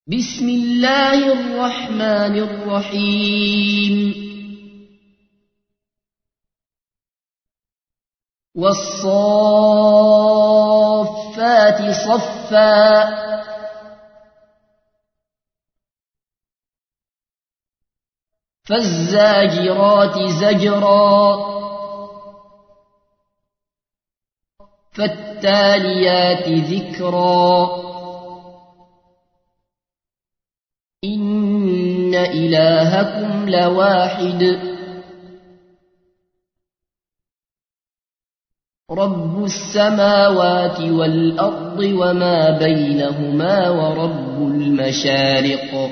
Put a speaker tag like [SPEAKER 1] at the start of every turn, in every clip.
[SPEAKER 1] بسم الله الرحمن الرحيم والصافات صفا فالزاجرات زجرا فالتاليات ذكرا إن إلهكم لواحد رب السماوات والأرض وما بينهما ورب المشارق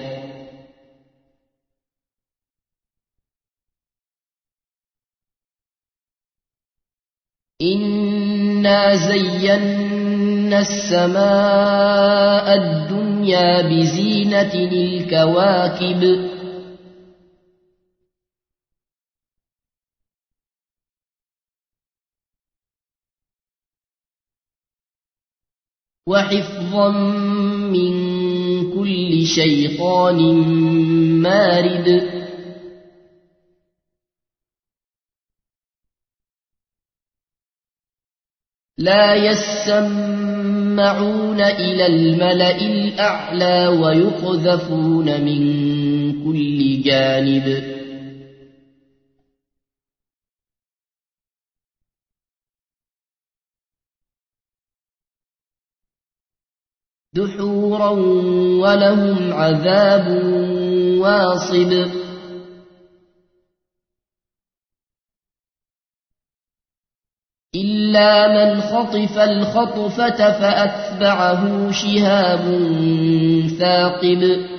[SPEAKER 1] إنا زينا السماء الدنيا بزينة الكواكب وحفظا من كل شيطان مارد لا يسمعون إلى الملأ الأعلى ويقذفون من كل جانب دحورا ولهم عذاب واصب إلا من خطف الخطفة فأتبعه شهاب ثاقب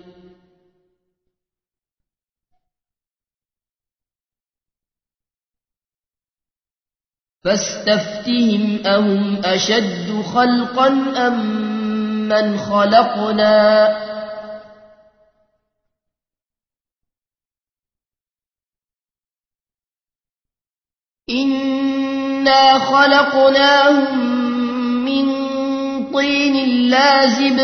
[SPEAKER 1] فاستفتهم أهم أشد خلقا أم من خلقنا إنا خلقناهم من طين لازب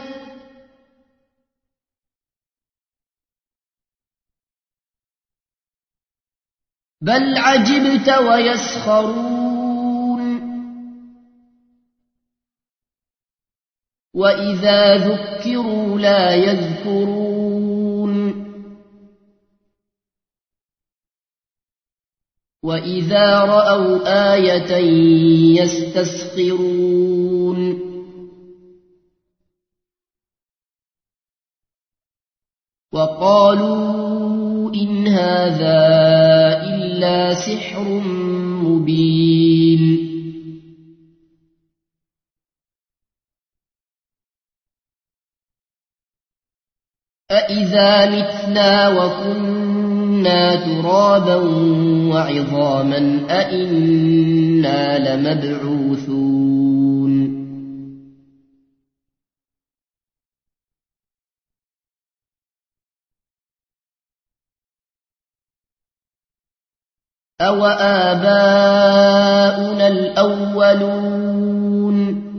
[SPEAKER 1] بل عجبت ويسخرون وإذا ذكروا لا يذكرون وإذا رأوا آية يستسخرون وقالوا إن هذا إلا سحر مبين أإذا متنا وكنا ترابا وعظاما أإنا لمبعوثون أو آباؤنا الأولون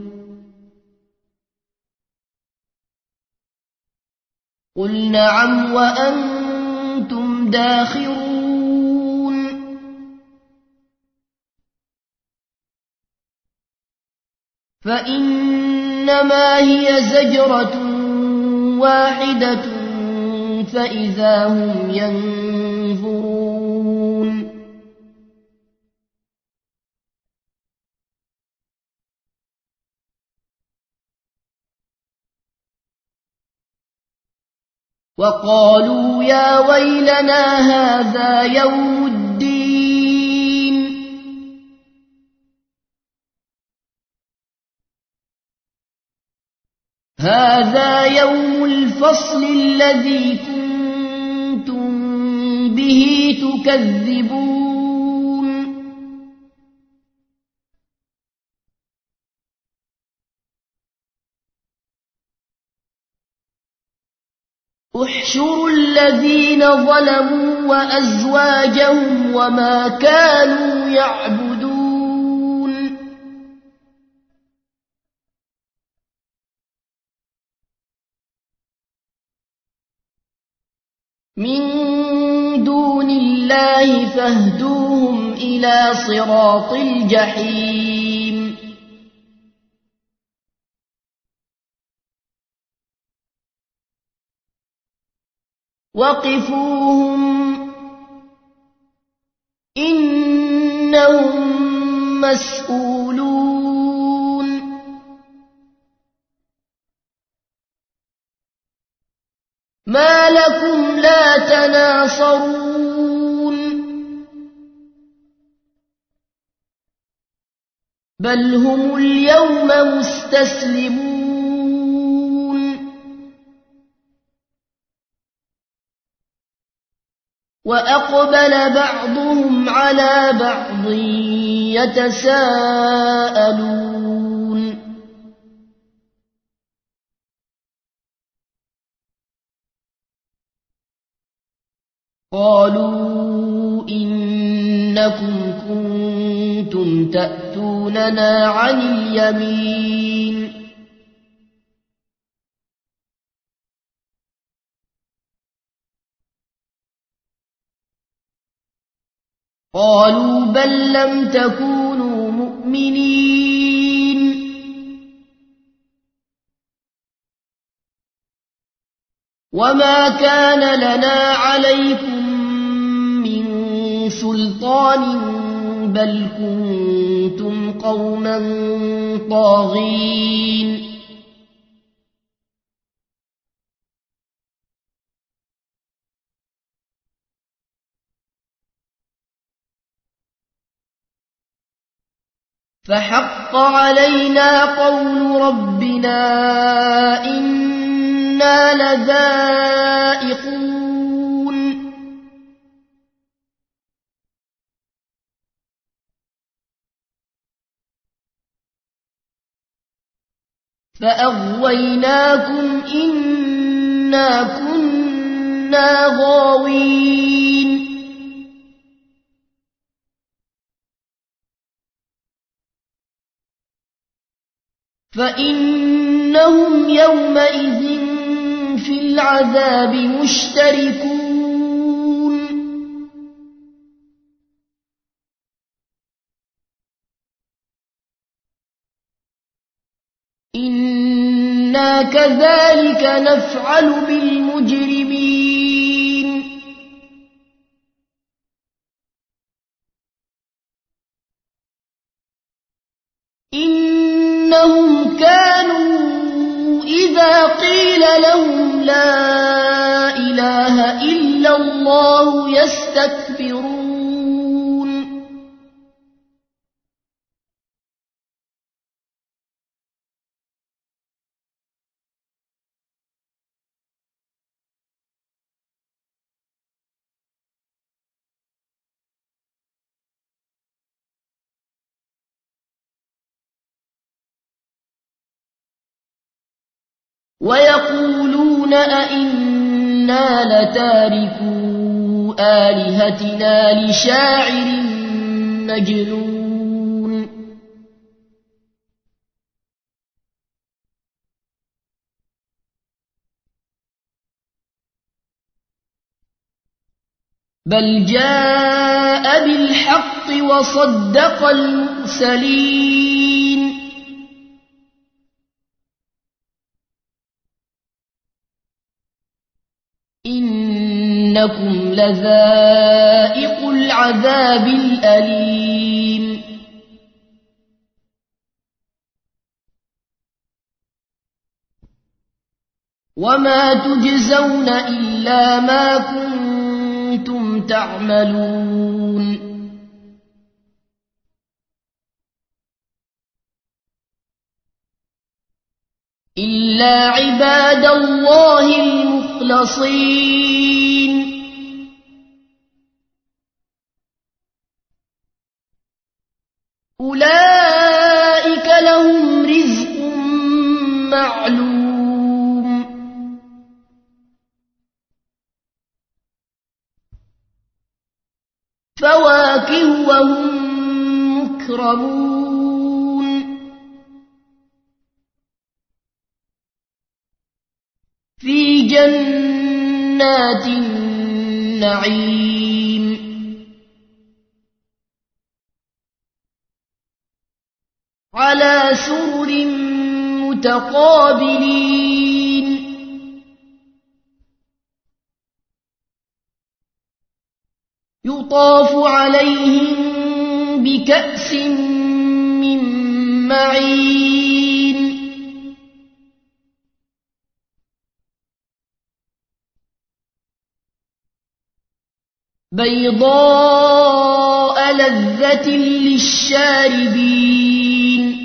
[SPEAKER 1] قل نعم وأنتم داخرون فإنما هي زجرة واحدة فإذا هم ينظرون وقالوا يا ويلنا هذا يوم الدين هذا يوم الفصل الذي كنتم به تكذبون احشروا الذين ظلموا وأزواجهم وما كانوا يعبدون من دون الله فاهدوهم إلى صراط الجحيم وقفوهم إنهم مسؤولون ما لكم لا تناصرون بل هم اليوم مستسلمون وأقبل بعضهم على بعض يتساءلون قالوا إنكم كنتم تأتوننا عن اليمين قالوا بل لم تكونوا مؤمنين وما كان لنا عليكم من سلطان بل كنتم قوما طاغين فحق علينا قول ربنا إنا لذائقون فأغويناكم إنا كنا غاوين فإنهم يومئذ في العذاب مشتركون إنا كذلك نفعل بالمجرمين إنهم كانوا إذا قيل لهم لا إله إلا الله يستكبرون ويقولون أئنا لتاركو آلهتنا لشاعر مجنون بل جاء بالحق وصدق المرسلين إنكم لذائق العذاب الأليم وما تجزون إلا ما كنتم تعملون إلا عباد الله المخلصين أولئك لهم رزق معلوم فواكه وهم مكرمون في جنات النعيم على سرر متقابلين يطاف عليهم بكأس من معين بيضاء لذة للشاربين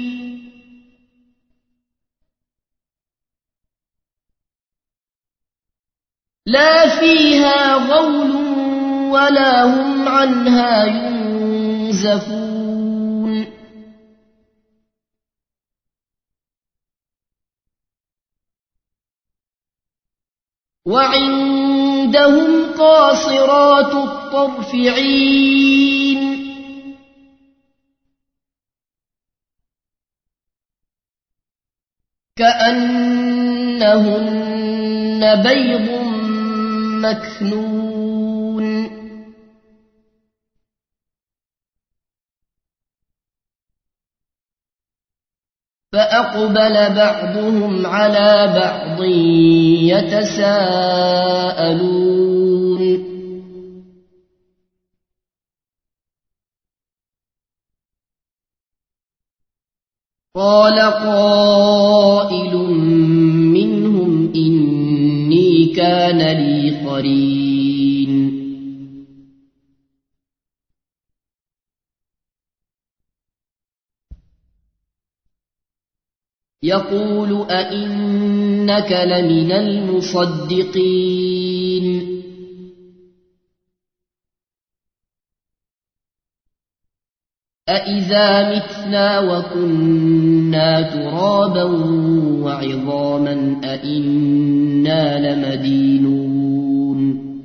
[SPEAKER 1] لا فيها غول ولا هم عنها ينزفون وعندهم قاصرات الطرف عين كأنهن بيض مكنون فأقبل بعضهم على بعض يتساءلون قال قائل منهم إني كان لي قرين يقول أئنك لمن المصدقين أإذا متنا وكنا ترابا وعظاما أإنا لمدينون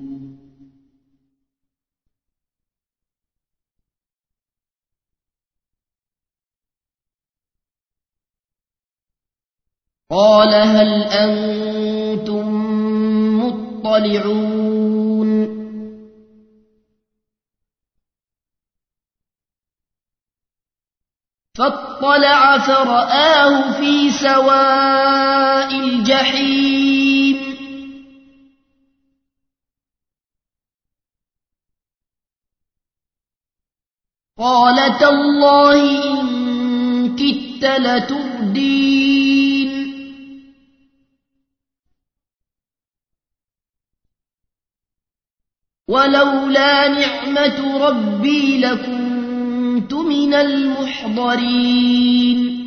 [SPEAKER 1] قال هل أنتم مطلعون فاطلع فرآه في سواء الجحيم قال تالله إن كدت لتردين ولولا نعمة ربي لكنت من المحضرين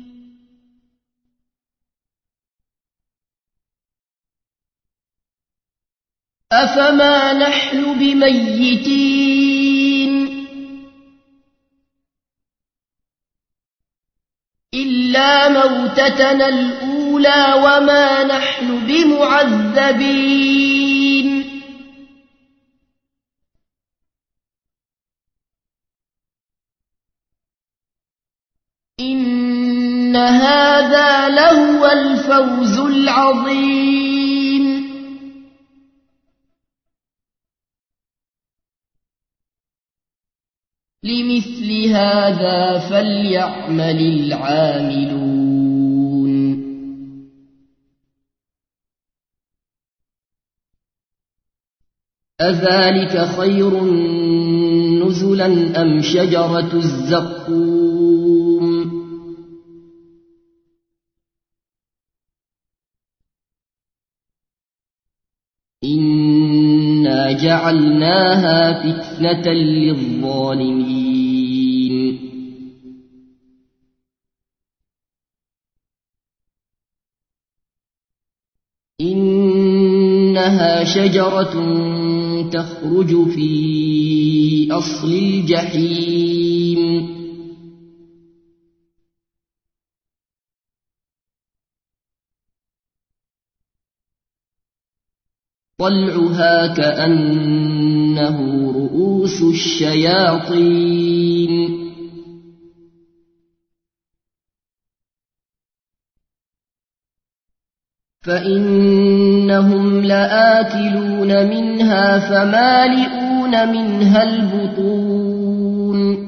[SPEAKER 1] أفما نحن بميتين إلا موتتنا الأولى وما نحن بمعذبين إن هذا لهو الفوز العظيم لمثل هذا فليعمل العاملون أذلك خير نزلا أم شجرة الزقوم إنا جعلناها فتنة للظالمين إنها شجرة تخرج في أصل الجحيم طلعها كأنه رؤوس الشياطين فإنهم لآكلون منها فمالئون منها البطون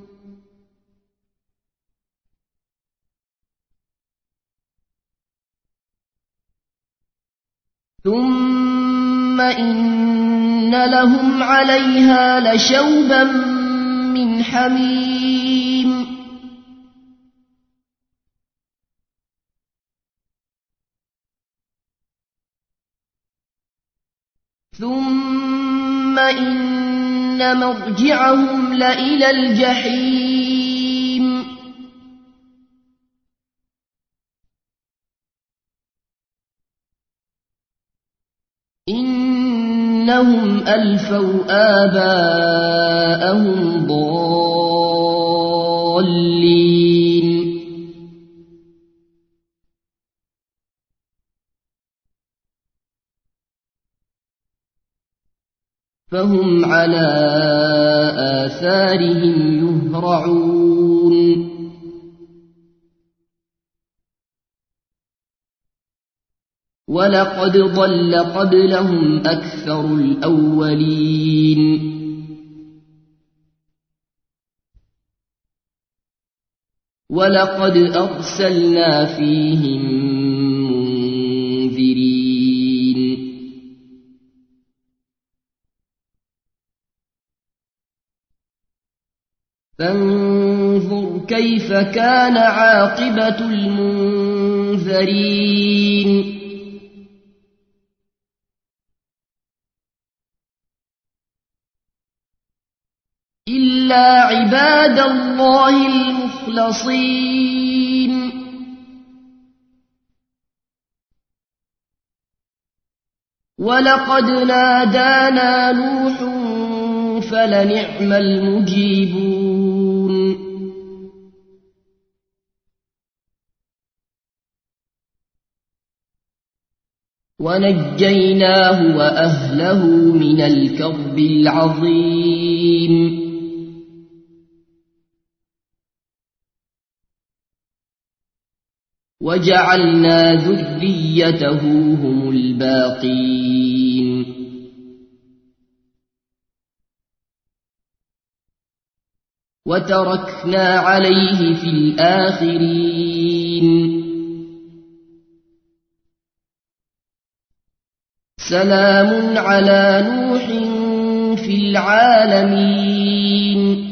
[SPEAKER 1] ثم إن لهم عليها لشوبا من حميم ثم إن مرجعهم لإلى الجحيم إنهم ألفوا آباءهم ضالين فهم على آثارهم يهرعون ولقد ضل قبلهم أكثر الأولين ولقد أرسلنا فيهم منذرين فانظر كيف كان عاقبة المنذرين إلا عباد الله المخلصين ولقد نادانا نوح فلنعم المجيبون ونجيناه وأهله من الكرب العظيم وجعلنا ذريته هم الباقين وتركنا عليه في الآخرين سلام على نوح في العالمين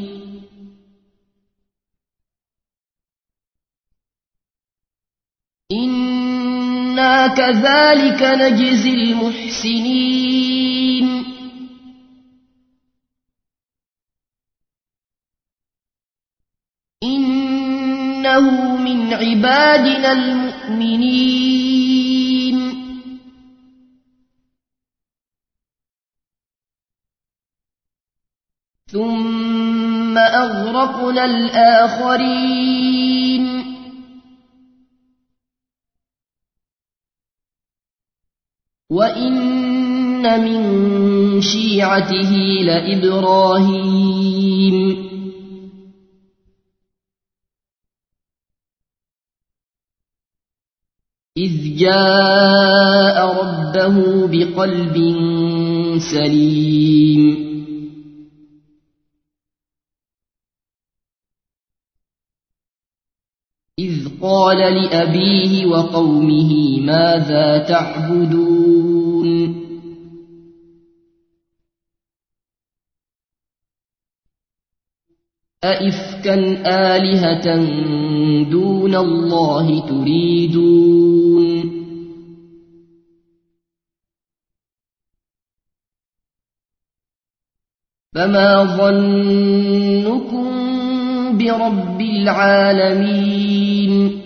[SPEAKER 1] إنا كذلك نجزي المحسنين إنه من عبادنا المؤمنين ثم أغرقنا الآخرين وإن من شيعته لإبراهيم إذ جاء ربه بقلب سليم إذ قال لأبيه وقومه ماذا تعبدون أئفكا آلهة دون الله تريدون فما ظنكم برب العالمين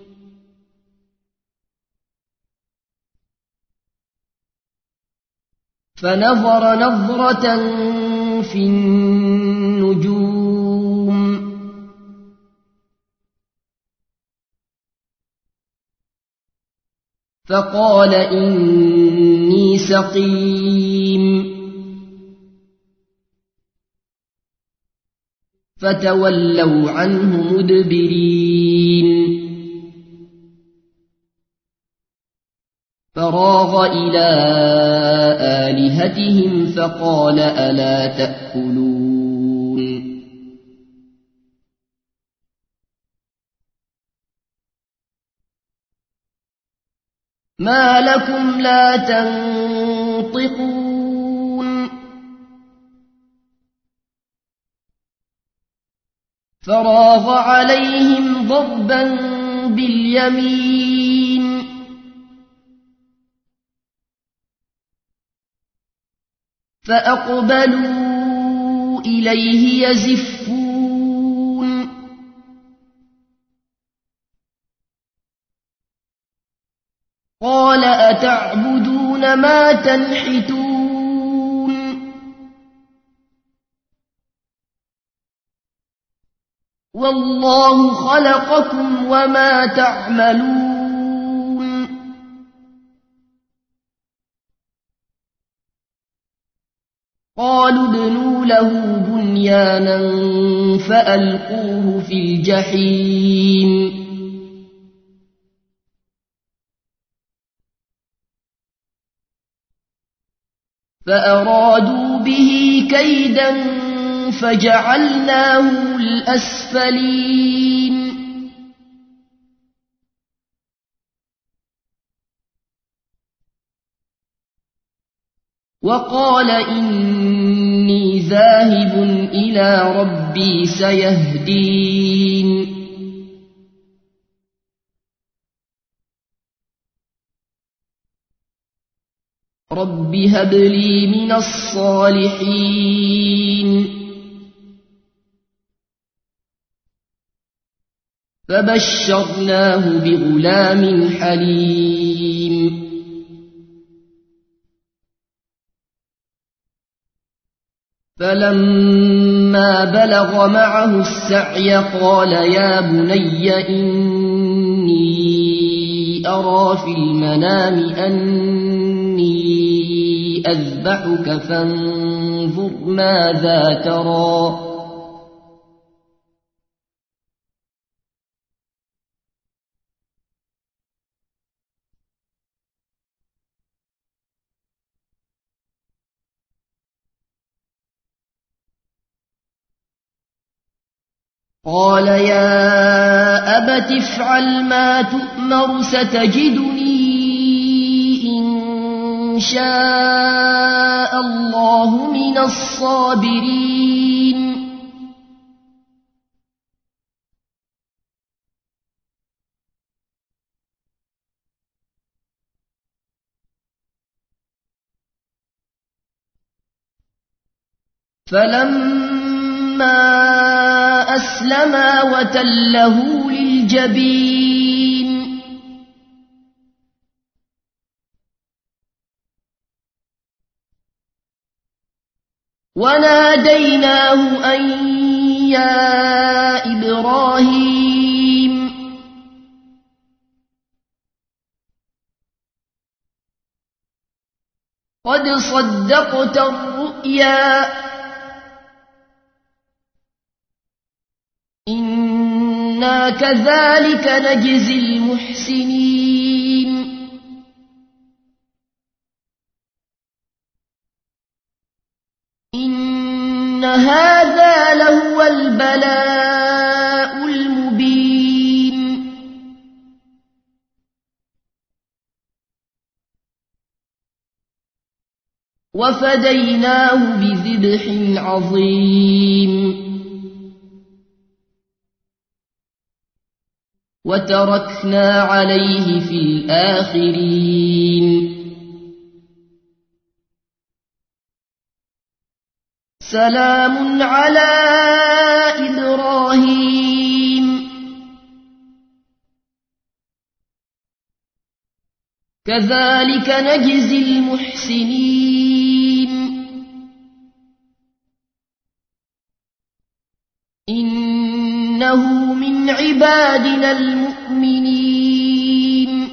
[SPEAKER 1] فنظر نظرة في النجوم فقال إني سقيم فتولوا عنه مدبرين فراغ إلى آلهتهم فقال ألا تأكلون ما لكم لا تنطقون فراغ عليهم ضربا باليمين فأقبلوا إليه يزفون قال أتعبدون ما تنحتون والله خلقكم وما تعملون قالوا ابنوا له بنيانا فألقوه في الجحيم فأرادوا به كيدا فجعلناهم الأسفلين وقال إني ذاهب إلى ربي سيهدين رب هب لي من الصالحين فبشرناه بغلام حليم فلما بلغ معه السعي قال يا بني إني أرى في المنام أني أذبحك فانظر ماذا ترى قال يا أبت افعل ما تؤمر ستجدني إن شاء الله من الصابرين فلما أسلما وتله للجبين وناديناه أن يا إبراهيم قد صدقت الرؤيا إنا كذلك نجزي المحسنين إن هذا لهو البلاء المبين وفديناه بذبح عظيم وتركنا عليه في الآخرين سلام على إبراهيم كذلك نجزي المحسنين إنه من عبادنا المؤمنين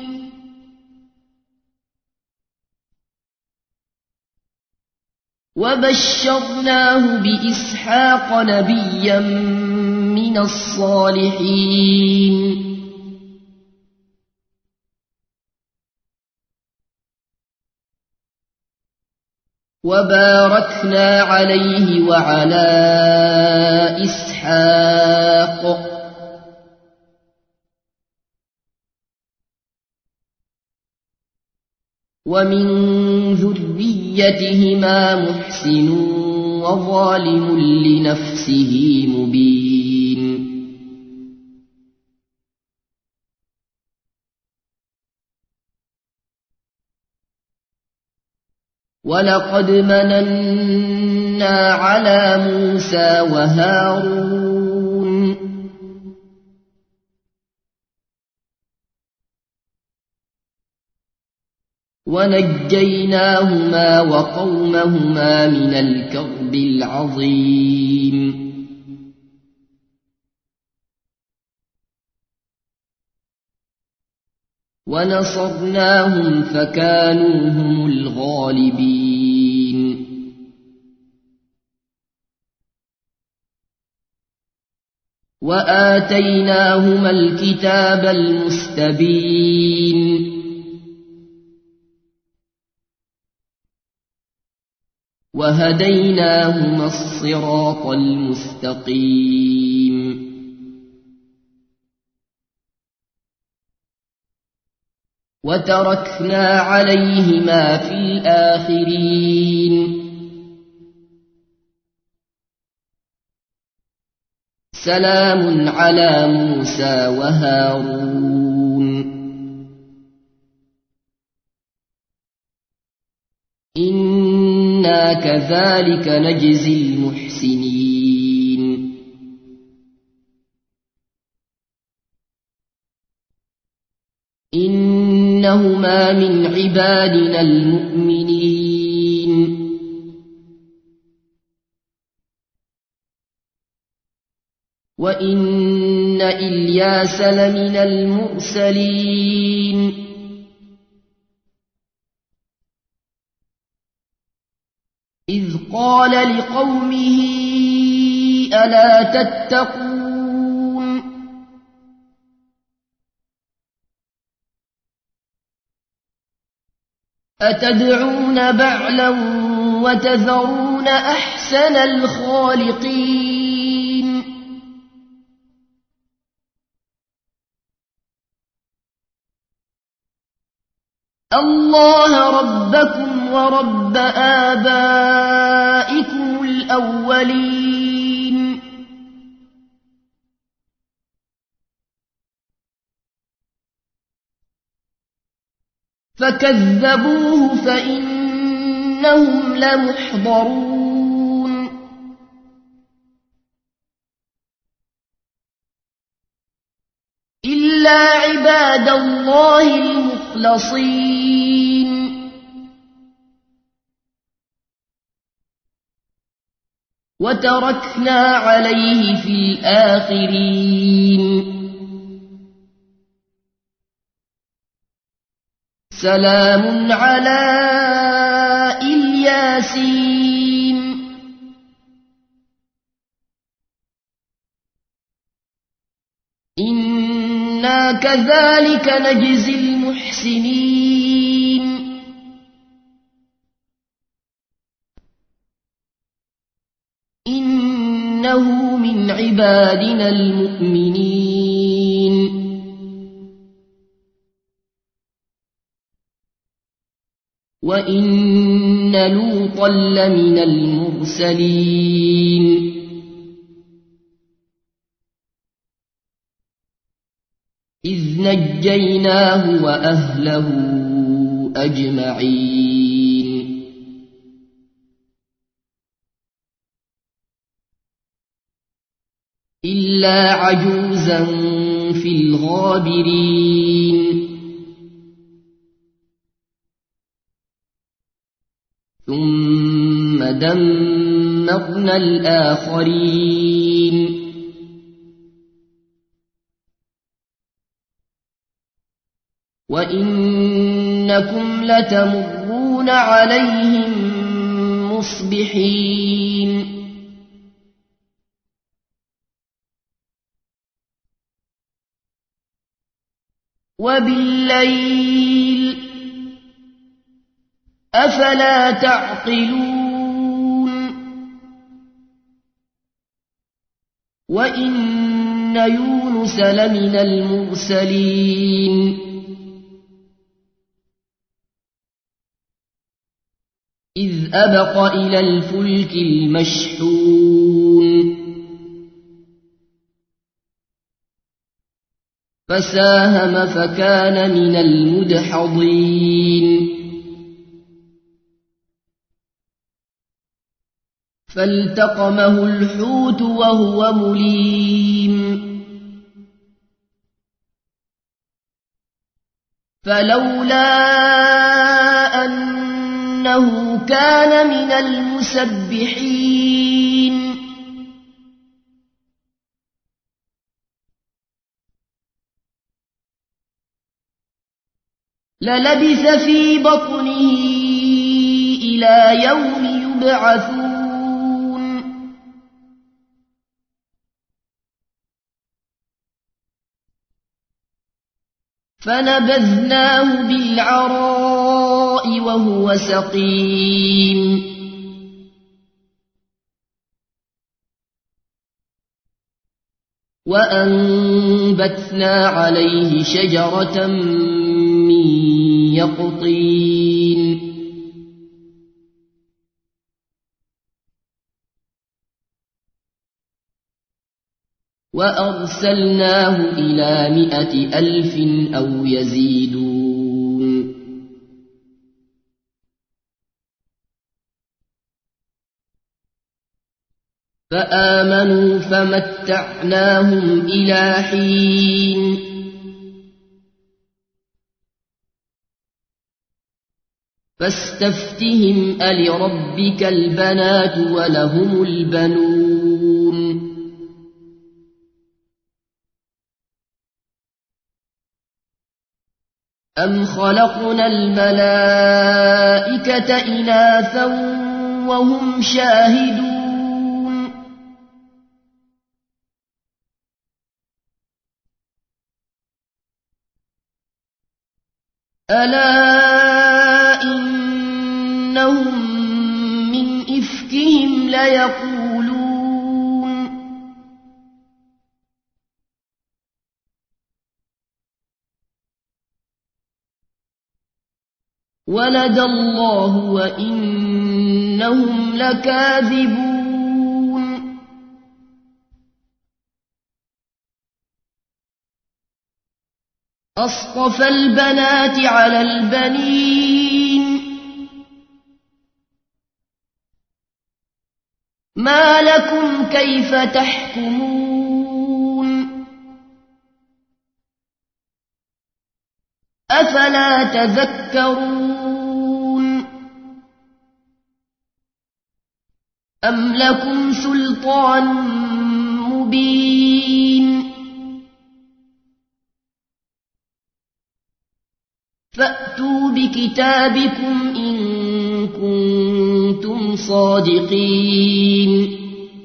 [SPEAKER 1] وبشرناه بإسحاق نبيا من الصالحين وباركنا عليه وعلى إسحاق ومن ذريتهما محسن وظالم لنفسه مبين ولقد مننا على موسى وهارون ونجيناهما وقومهما من الكرب العظيم ونصرناهم فكانوا هم الغالبين وآتيناهما الكتاب المستبين وهديناهما الصراط المستقيم وتركنا عليهما في الآخرين سلام على موسى وهارون إنا كذلك نجزي المحسنين إنهما من عبادنا المؤمنين وإن إلياس لمن المرسلين إذ قال لقومه ألا تتقون أتدعون بعلا وتذرون أحسن الخالقين الله ربكم ورب آبائكم الأولين فكذبوه فإنهم لمحضرون إلا عباد الله المخلصين وتركنا عليه في الآخرين سلام على الياسين إنا كذلك نجزي المحسنين إنه من عبادنا المؤمنين وإن لوطا لمن المرسلين إذ نجيناه وأهله أجمعين إلا عجوزا في الغابرين ثم دمرنا الآخرين وإنكم لتمرون عليهم مصبحين وبالليل أفلا تعقلون وإن يونس لمن المرسلين إذ أبق إلى الفلك المشحون فساهم فكان من المدحضين فالتقمه الحوت وهو مليم فلولا أنه كان من المسبحين للبث في بطنه إلى يوم يبعثون فنبذناه بالعراء وهو سقيم وأنبتنا عليه شجرة من يقطين وأرسلناه إلى 100,000 أو يزيدون فآمنوا فمتعناهم إلى حين فاستفتهم ألربك البنات ولهم البنون أم خلقنا الملائكة إناثا وهم شاهدون ألا إنهم من إفكهم ليقولون ولد الله وإنهم لكاذبون أصطفى البنات على البنين ما لكم كيف تحكمون أفلا تذكرون أم لكم سلطان مبين فأتوا بكتابكم إن كنتم صادقين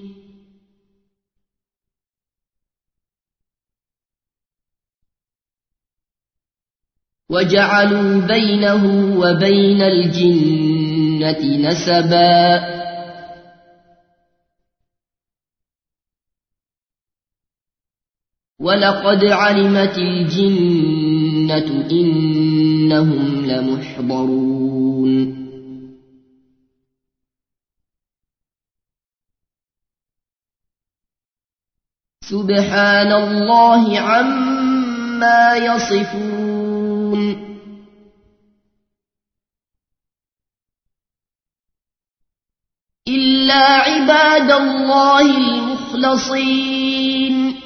[SPEAKER 1] وجعلوا بينه وبين الجنة نسبا ولقد علمت الجنة إنهم لمحضرون سبحان الله عما يصفون إلا عباد الله المخلصين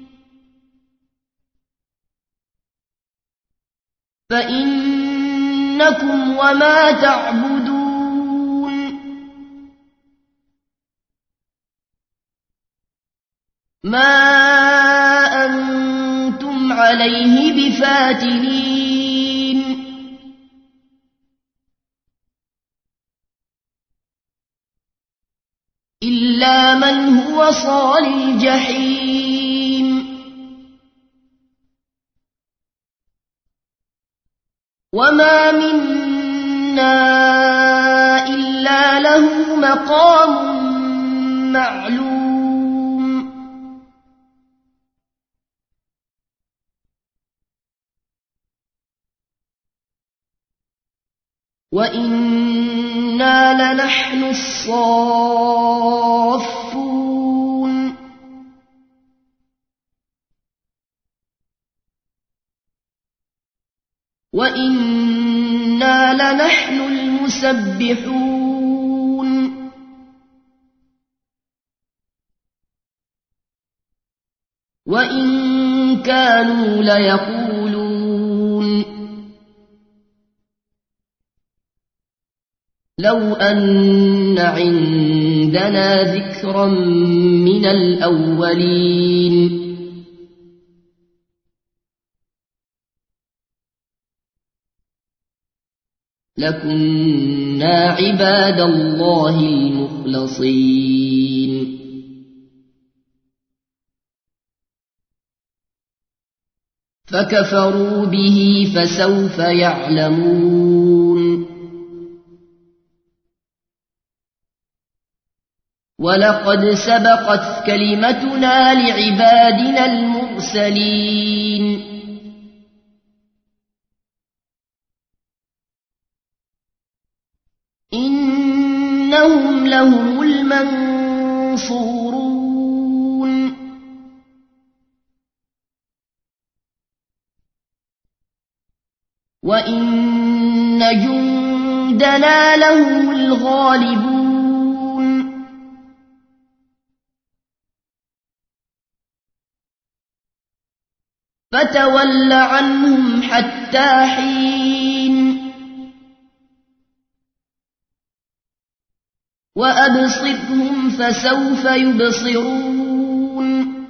[SPEAKER 1] فإنكم وما تعبدون ما أنتم عليه بفاتنين إلا من هو صال الجحيم وما منا له مقام معلوم وإنا لنحن الصافون وإنا لنحن المسبحون وإن كانوا ليقولون لو أن عندنا ذكرا من الأولين لكنا عباد الله المخلصين فكفروا به فسوف يعلمون ولقد سبقت كلمتنا لعبادنا المرسلين إنهم لهم المنصورون وإن جندنا لهم الغالبون فتول عنهم حتى حين وأبصرهم فسوف يبصرون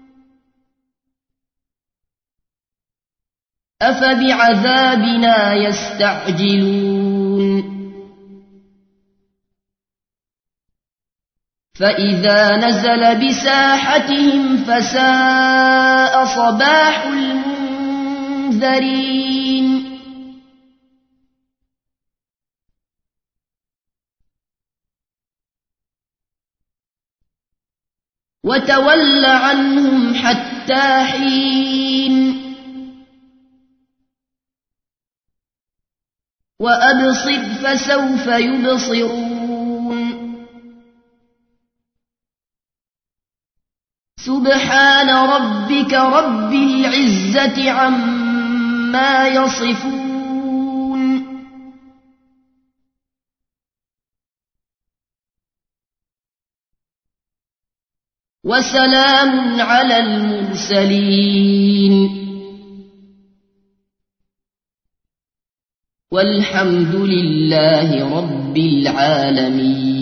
[SPEAKER 1] أفبعذابنا يستعجلون فإذا نزل بساحتهم فساء صباح المنذرين وتول عنهم حتى حين وأبصر فسوف يبصرون سبحان ربك رب العزة عما يصفون وسلام على المرسلين والحمد لله رب العالمين.